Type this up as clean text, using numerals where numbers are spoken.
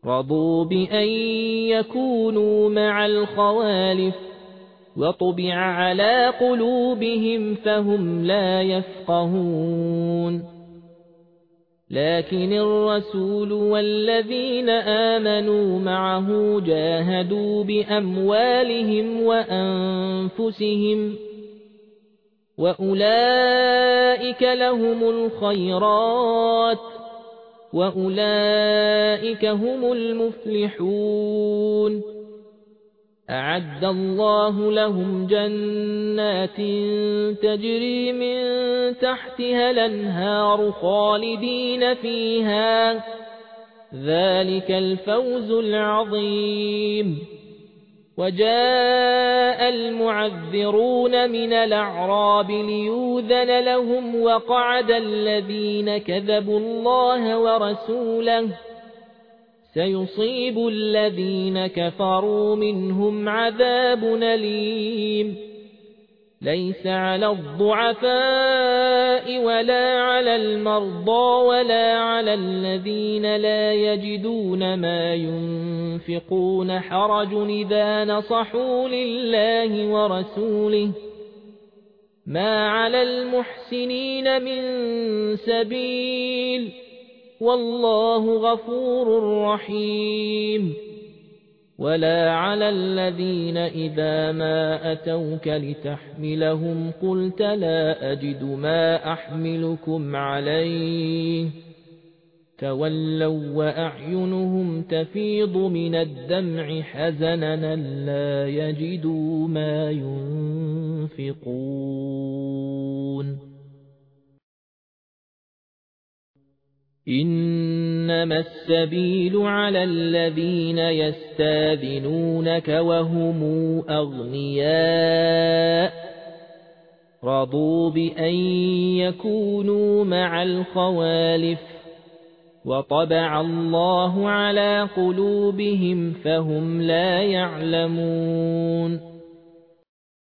رضوا بأن يكونوا مع الخوالف وطبع على قلوبهم فهم لا يفقهون لكن الرسول والذين آمنوا معه جاهدوا بأموالهم وأنفسهم وأولئك لهم الخيرات وأولئك هم المفلحون أعد الله لهم جنات تجري من تحتها الأنهار خالدين فيها ذلك الفوز العظيم وجاء المعذرون من الأعراب ليؤذن لهم وقعد الذين كذبوا الله ورسوله سيصيب الذين كفروا منهم عذاب أليم ليس على الضعفاء ولا على المرضى ولا على الذين لا يجدون ما ينفقون حرج إذا نصحوا لله ورسوله ما على المحسنين من سبيل والله غفور رحيم ولا على الذين إذا ما أتوك لتحملهم قلت لا أجد ما أحملكم عليه تولوا وأعينهم تفيض من الدمع حزنا لا يجدوا ما ينفقون إنما السبيل على الذين يستاذنونك وهم أغنياء رضوا بأن يكونوا مع الخوالف وطبع الله على قلوبهم فهم لا يعلمون